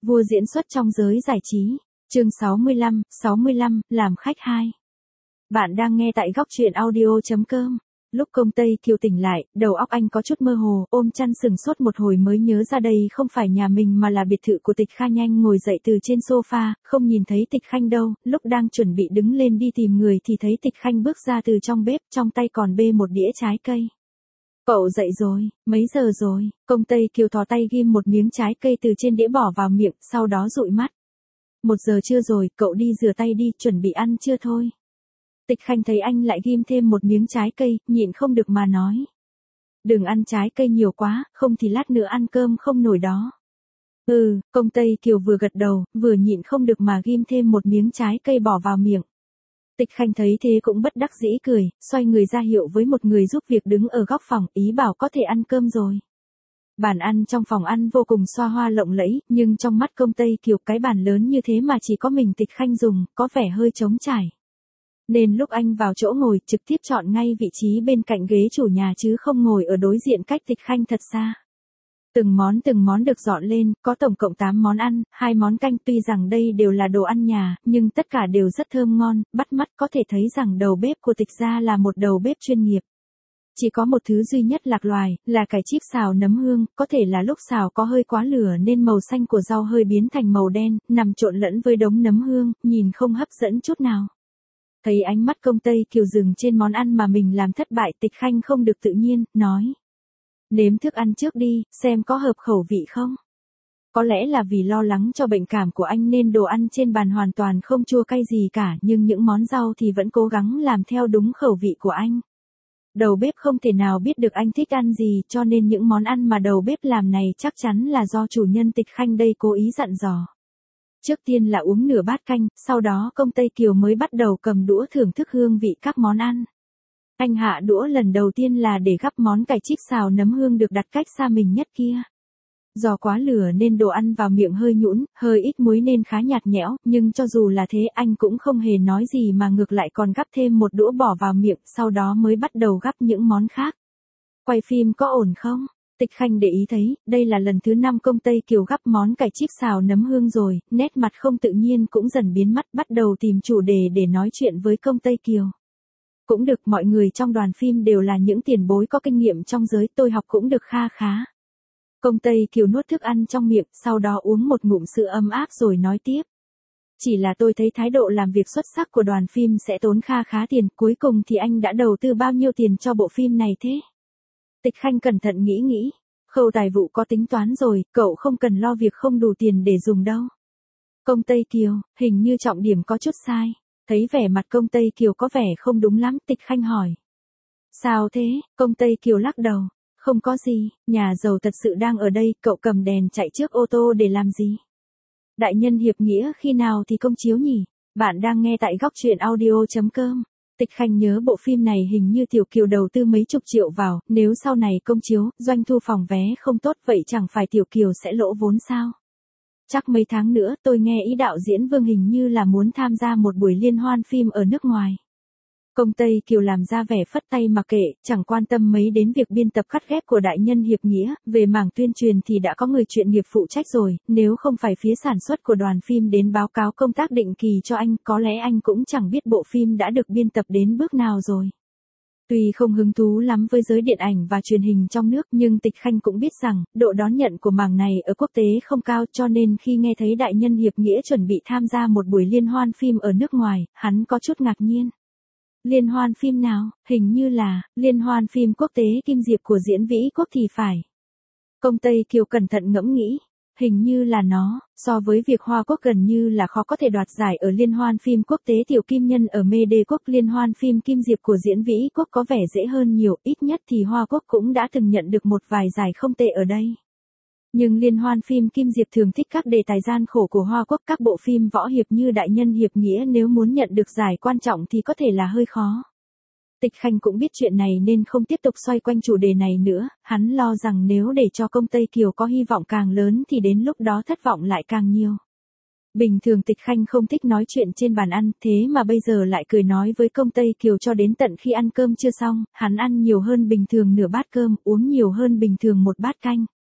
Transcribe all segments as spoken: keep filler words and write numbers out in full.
Vua diễn xuất trong giới giải trí. Chương sáu mươi lăm, sáu mươi lăm, làm khách hai. Bạn đang nghe tại góc truyện audio chấm com. Lúc Công Tây Kiều tỉnh lại, đầu óc anh có chút mơ hồ, ôm chăn sừng sốt một hồi mới nhớ ra đây không phải nhà mình mà là biệt thự của Tịch Kha. Nhanh ngồi dậy từ trên sofa, không nhìn thấy Tịch Khanh đâu, lúc đang chuẩn bị đứng lên đi tìm người thì thấy Tịch Khanh bước ra từ trong bếp, trong tay còn bê một đĩa trái cây. Cậu dậy rồi, mấy giờ rồi? Công Tây Kiều thò tay ghim một miếng trái cây từ trên đĩa bỏ vào miệng, sau đó dụi mắt. Một giờ trưa rồi, cậu đi rửa tay đi, chuẩn bị ăn trưa thôi. Tịch Khanh thấy anh lại ghim thêm một miếng trái cây, nhịn không được mà nói. Đừng ăn trái cây nhiều quá, không thì lát nữa ăn cơm không nổi đó. Ừ, Công Tây Kiều vừa gật đầu, vừa nhịn không được mà ghim thêm một miếng trái cây bỏ vào miệng. Tịch Khanh thấy thế cũng bất đắc dĩ cười, xoay người ra hiệu với một người giúp việc đứng ở góc phòng, ý bảo có thể ăn cơm rồi. Bàn ăn trong phòng ăn vô cùng xoa hoa lộng lẫy, nhưng trong mắt Công Tây Kiều cái bàn lớn như thế mà chỉ có mình Tịch Khanh dùng, có vẻ hơi trống trải. Nên lúc anh vào chỗ ngồi, trực tiếp chọn ngay vị trí bên cạnh ghế chủ nhà chứ không ngồi ở đối diện cách Tịch Khanh thật xa. Từng món từng món được dọn lên, có tổng cộng tám món ăn, hai món canh. Tuy rằng đây đều là đồ ăn nhà, nhưng tất cả đều rất thơm ngon, bắt mắt, có thể thấy rằng đầu bếp của Tịch gia là một đầu bếp chuyên nghiệp. Chỉ có một thứ duy nhất lạc loài, là cải chip xào nấm hương, có thể là lúc xào có hơi quá lửa nên màu xanh của rau hơi biến thành màu đen, nằm trộn lẫn với đống nấm hương, nhìn không hấp dẫn chút nào. Thấy ánh mắt Công Tây Kiều dừng trên món ăn mà mình làm thất bại, Tịch Khanh không được tự nhiên, nói. Nếm thức ăn trước đi, xem có hợp khẩu vị không. Có lẽ là vì lo lắng cho bệnh cảm của anh nên đồ ăn trên bàn hoàn toàn không chua cay gì cả, nhưng những món rau thì vẫn cố gắng làm theo đúng khẩu vị của anh. Đầu bếp không thể nào biết được anh thích ăn gì, cho nên những món ăn mà đầu bếp làm này chắc chắn là do chủ nhân Tịch Khanh đây cố ý dặn dò. Trước tiên là uống nửa bát canh, sau đó Công Tây Kiều mới bắt đầu cầm đũa thưởng thức hương vị các món ăn. Anh hạ đũa lần đầu tiên là để gắp món cải chip xào nấm hương được đặt cách xa mình nhất kia. Do quá lửa nên đồ ăn vào miệng hơi nhũn, hơi ít muối nên khá nhạt nhẽo, nhưng cho dù là thế anh cũng không hề nói gì mà ngược lại còn gắp thêm một đũa bỏ vào miệng, sau đó mới bắt đầu gắp những món khác. Quay phim có ổn không? Tịch Khanh để ý thấy, đây là lần thứ năm Công Tây Kiều gắp món cải chip xào nấm hương rồi, nét mặt không tự nhiên cũng dần biến mất, bắt đầu tìm chủ đề để nói chuyện với Công Tây Kiều. Cũng được, mọi người trong đoàn phim đều là những tiền bối có kinh nghiệm trong giới, tôi học cũng được kha khá. Công Tây Kiều nuốt thức ăn trong miệng, sau đó uống một ngụm sữa ấm áp rồi nói tiếp. Chỉ là tôi thấy thái độ làm việc xuất sắc của đoàn phim sẽ tốn kha khá tiền, cuối cùng thì anh đã đầu tư bao nhiêu tiền cho bộ phim này thế? Tịch Khanh cẩn thận nghĩ nghĩ. Khâu tài vụ có tính toán rồi, cậu không cần lo việc không đủ tiền để dùng đâu. Công Tây Kiều, hình như trọng điểm có chút sai. Thấy vẻ mặt Công Tây Kiều có vẻ không đúng lắm, Tịch Khanh hỏi. Sao thế? Công Tây Kiều lắc đầu. Không có gì, nhà giàu thật sự đang ở đây, cậu cầm đèn chạy trước ô tô để làm gì? Đại nhân hiệp nghĩa khi nào thì công chiếu nhỉ? Bạn đang nghe tại góc truyện audio chấm com. Tịch Khanh nhớ bộ phim này hình như Tiểu Kiều đầu tư mấy chục triệu vào, nếu sau này công chiếu, doanh thu phòng vé không tốt vậy chẳng phải Tiểu Kiều sẽ lỗ vốn sao? Chắc mấy tháng nữa tôi nghe ý đạo diễn Vương hình như là muốn tham gia một buổi liên hoan phim ở nước ngoài. Công Tây Kiều làm ra vẻ phất tay mà kệ, chẳng quan tâm mấy đến việc biên tập cắt ghép của đại nhân hiệp nghĩa, về mảng tuyên truyền thì đã có người chuyên nghiệp phụ trách rồi, nếu không phải phía sản xuất của đoàn phim đến báo cáo công tác định kỳ cho anh, có lẽ anh cũng chẳng biết bộ phim đã được biên tập đến bước nào rồi. Tuy không hứng thú lắm với giới điện ảnh và truyền hình trong nước, nhưng Tịch Khanh cũng biết rằng, độ đón nhận của mảng này ở quốc tế không cao, cho nên khi nghe thấy đại nhân hiệp nghĩa chuẩn bị tham gia một buổi liên hoan phim ở nước ngoài, hắn có chút ngạc nhiên. Liên hoan phim nào? Hình như là, liên hoan phim quốc tế Kim Diệp của Diễn Vĩ Quốc thì phải. Công Tây Kiều cẩn thận ngẫm nghĩ. Hình như là nó, so với việc Hoa Quốc gần như là khó có thể đoạt giải ở liên hoan phim quốc tế Tiểu Kim Nhân ở Mê Đê Quốc, liên hoan phim Kim Diệp của Diễn Vĩ Quốc có vẻ dễ hơn nhiều, ít nhất thì Hoa Quốc cũng đã từng nhận được một vài giải không tệ ở đây. Nhưng liên hoan phim Kim Diệp thường thích các đề tài gian khổ của Hoa Quốc, các bộ phim võ hiệp như Đại Nhân Hiệp Nghĩa nếu muốn nhận được giải quan trọng thì có thể là hơi khó. Tịch Khanh cũng biết chuyện này nên không tiếp tục xoay quanh chủ đề này nữa, hắn lo rằng nếu để cho Công Tây Kiều có hy vọng càng lớn thì đến lúc đó thất vọng lại càng nhiều. Bình thường Tịch Khanh không thích nói chuyện trên bàn ăn, thế mà bây giờ lại cười nói với Công Tây Kiều cho đến tận khi ăn cơm chưa xong, hắn ăn nhiều hơn bình thường nửa bát cơm, uống nhiều hơn bình thường một bát canh.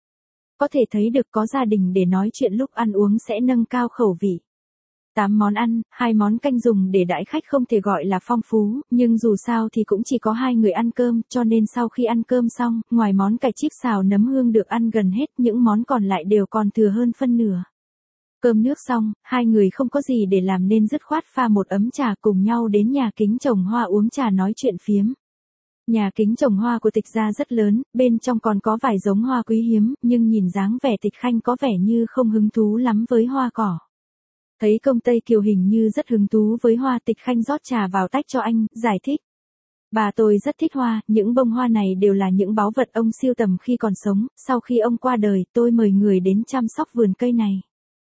Có thể thấy được có gia đình để nói chuyện lúc ăn uống sẽ nâng cao khẩu vị. tám món ăn, hai món canh dùng để đãi khách không thể gọi là phong phú, nhưng dù sao thì cũng chỉ có hai người ăn cơm, cho nên sau khi ăn cơm xong, ngoài món cải chip xào nấm hương được ăn gần hết, những món còn lại đều còn thừa hơn phân nửa. Cơm nước xong, hai người không có gì để làm nên dứt khoát pha một ấm trà cùng nhau đến nhà kính trồng hoa uống trà nói chuyện phiếm. Nhà kính trồng hoa của Tịch gia rất lớn, bên trong còn có vài giống hoa quý hiếm, nhưng nhìn dáng vẻ Tịch Khanh có vẻ như không hứng thú lắm với hoa cỏ. Thấy Công Tây Kiều hình như rất hứng thú với hoa, Tịch Khanh rót trà vào tách cho anh, giải thích. Bà tôi rất thích hoa, những bông hoa này đều là những báu vật ông sưu tầm khi còn sống, sau khi ông qua đời tôi mời người đến chăm sóc vườn cây này.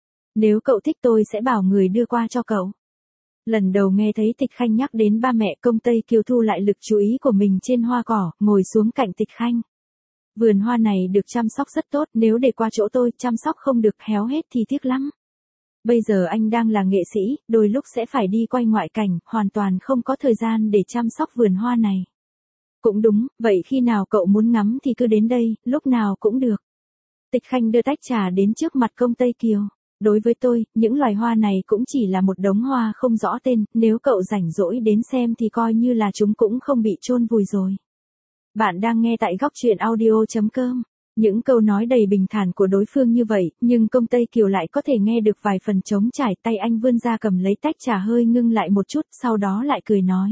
Nếu cậu thích tôi sẽ bảo người đưa qua cho cậu. Lần đầu nghe thấy Tịch Khanh nhắc đến ba mẹ, Công Tây Kiều thu lại lực chú ý của mình trên hoa cỏ, ngồi xuống cạnh Tịch Khanh. Vườn hoa này được chăm sóc rất tốt, nếu để qua chỗ tôi chăm sóc không được héo hết thì tiếc lắm. Bây giờ anh đang là nghệ sĩ, đôi lúc sẽ phải đi quay ngoại cảnh, hoàn toàn không có thời gian để chăm sóc vườn hoa này. Cũng đúng, vậy khi nào cậu muốn ngắm thì cứ đến đây, lúc nào cũng được. Tịch Khanh đưa tách trà đến trước mặt Công Tây Kiều. Đối với tôi, những loài hoa này cũng chỉ là một đống hoa không rõ tên, nếu cậu rảnh rỗi đến xem thì coi như là chúng cũng không bị chôn vùi rồi. Bạn đang nghe tại góc truyện audio chấm com. Những câu nói đầy bình thản của đối phương như vậy, nhưng Công Tây Kiều lại có thể nghe được vài phần trống trải, tay anh vươn ra cầm lấy tách trà hơi ngưng lại một chút, sau đó lại cười nói.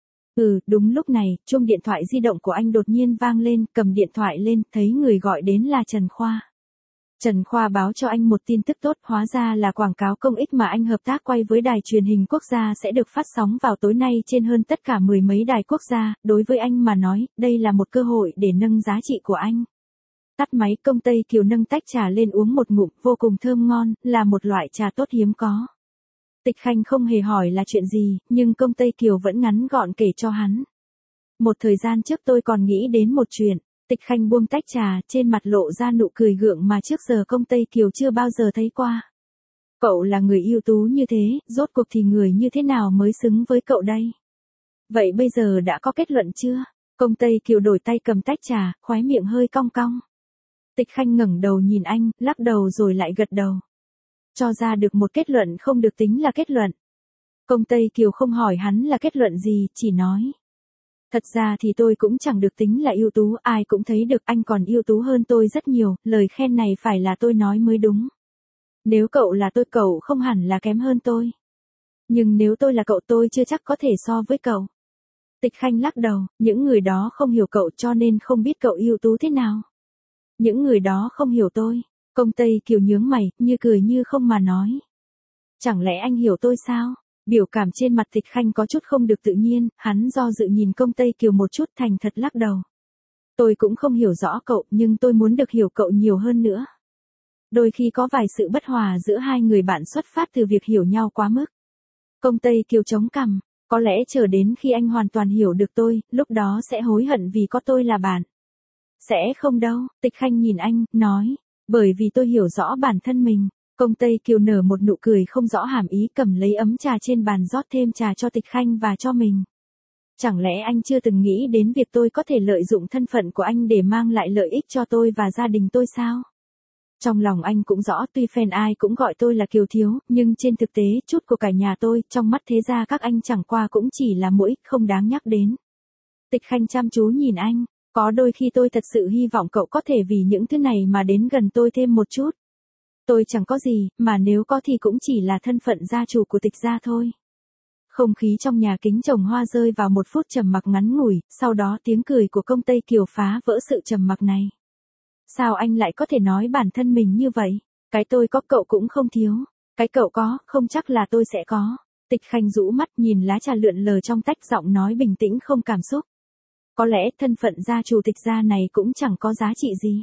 Ừ, đúng lúc này, chuông điện thoại di động của anh đột nhiên vang lên, cầm điện thoại lên, thấy người gọi đến là Trần Khoa. Trần Khoa báo cho anh một tin tức tốt, hóa ra là quảng cáo công ích mà anh hợp tác quay với đài truyền hình quốc gia sẽ được phát sóng vào tối nay trên hơn tất cả mười mấy đài quốc gia, đối với anh mà nói, đây là một cơ hội để nâng giá trị của anh. Tắt máy, Công Tây Kiều nâng tách trà lên uống một ngụm, vô cùng thơm ngon, là một loại trà tốt hiếm có. Tịch Khanh không hề hỏi là chuyện gì, nhưng Công Tây Kiều vẫn ngắn gọn kể cho hắn. Một thời gian trước tôi còn nghĩ đến một chuyện. Tịch Khanh buông tách trà, trên mặt lộ ra nụ cười gượng mà trước giờ Công Tây Kiều chưa bao giờ thấy qua. Cậu là người ưu tú như thế, rốt cuộc thì người như thế nào mới xứng với cậu đây? Vậy bây giờ đã có kết luận chưa? Công Tây Kiều đổi tay cầm tách trà, khóe miệng hơi cong cong. Tịch Khanh ngẩng đầu nhìn anh, lắc đầu rồi lại gật đầu. Cho ra được một kết luận không được tính là kết luận. Công Tây Kiều không hỏi hắn là kết luận gì, chỉ nói. Thật ra thì tôi cũng chẳng được tính là ưu tú, ai cũng thấy được anh còn ưu tú hơn tôi rất nhiều, lời khen này phải là tôi nói mới đúng. Nếu cậu là tôi cậu không hẳn là kém hơn tôi. Nhưng nếu tôi là cậu tôi chưa chắc có thể so với cậu. Tịch Khanh lắc đầu, những người đó không hiểu cậu cho nên không biết cậu ưu tú thế nào. Những người đó không hiểu tôi. Công Tây Kiều nhướng mày, như cười như không mà nói. Chẳng lẽ anh hiểu tôi sao? Biểu cảm trên mặt Tịch Khanh có chút không được tự nhiên, hắn do dự nhìn Công Tây Kiều một chút thành thật lắc đầu. Tôi cũng không hiểu rõ cậu, nhưng tôi muốn được hiểu cậu nhiều hơn nữa. Đôi khi có vài sự bất hòa giữa hai người bạn xuất phát từ việc hiểu nhau quá mức. Công Tây Kiều chống cằm, có lẽ chờ đến khi anh hoàn toàn hiểu được tôi, lúc đó sẽ hối hận vì có tôi là bạn. Sẽ không đâu, Tịch Khanh nhìn anh, nói, bởi vì tôi hiểu rõ bản thân mình. Công Tây Kiều nở một nụ cười không rõ hàm ý, cầm lấy ấm trà trên bàn rót thêm trà cho Tịch Khanh và cho mình. Chẳng lẽ anh chưa từng nghĩ đến việc tôi có thể lợi dụng thân phận của anh để mang lại lợi ích cho tôi và gia đình tôi sao? Trong lòng anh cũng rõ, tuy fan ai cũng gọi tôi là Kiều Thiếu, nhưng trên thực tế chút của cả nhà tôi, trong mắt thế gia các anh chẳng qua cũng chỉ là mỗi ích không đáng nhắc đến. Tịch Khanh chăm chú nhìn anh, có đôi khi tôi thật sự hy vọng cậu có thể vì những thứ này mà đến gần tôi thêm một chút. Tôi chẳng có gì, mà nếu có thì cũng chỉ là thân phận gia chủ của Tịch gia thôi. Không khí trong nhà kính trồng hoa rơi vào một phút trầm mặc ngắn ngủi, sau đó tiếng cười của Công Tây Kiều phá vỡ sự trầm mặc này. Sao anh lại có thể nói bản thân mình như vậy? Cái tôi có cậu cũng không thiếu. Cái cậu có, không chắc là tôi sẽ có. Tịch Khanh rũ mắt nhìn lá trà lượn lờ trong tách, giọng nói bình tĩnh không cảm xúc. Có lẽ thân phận gia chủ Tịch gia này cũng chẳng có giá trị gì.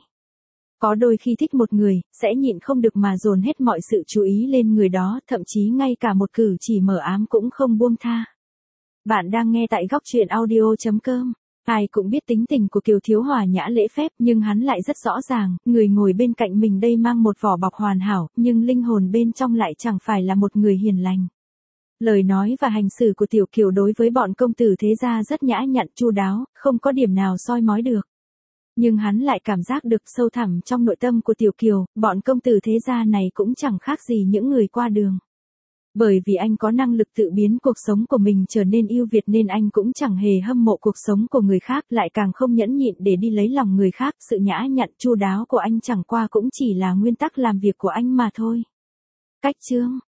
Có đôi khi thích một người, sẽ nhịn không được mà dồn hết mọi sự chú ý lên người đó, thậm chí ngay cả một cử chỉ mờ ám cũng không buông tha. Bạn đang nghe tại góc truyện audio chấm com. Ai cũng biết tính tình của Kiều Thiếu hòa nhã lễ phép, nhưng hắn lại rất rõ ràng, người ngồi bên cạnh mình đây mang một vỏ bọc hoàn hảo, nhưng linh hồn bên trong lại chẳng phải là một người hiền lành. Lời nói và hành xử của Tiểu Kiều đối với bọn công tử thế gia rất nhã nhặn chu đáo, không có điểm nào soi mói được. Nhưng hắn lại cảm giác được sâu thẳm trong nội tâm của Tiểu Kiều, bọn công tử thế gia này cũng chẳng khác gì những người qua đường. Bởi vì anh có năng lực tự biến cuộc sống của mình trở nên ưu việt nên anh cũng chẳng hề hâm mộ cuộc sống của người khác, lại càng không nhẫn nhịn để đi lấy lòng người khác. Sự nhã nhặn chu đáo của anh chẳng qua cũng chỉ là nguyên tắc làm việc của anh mà thôi. Cách chương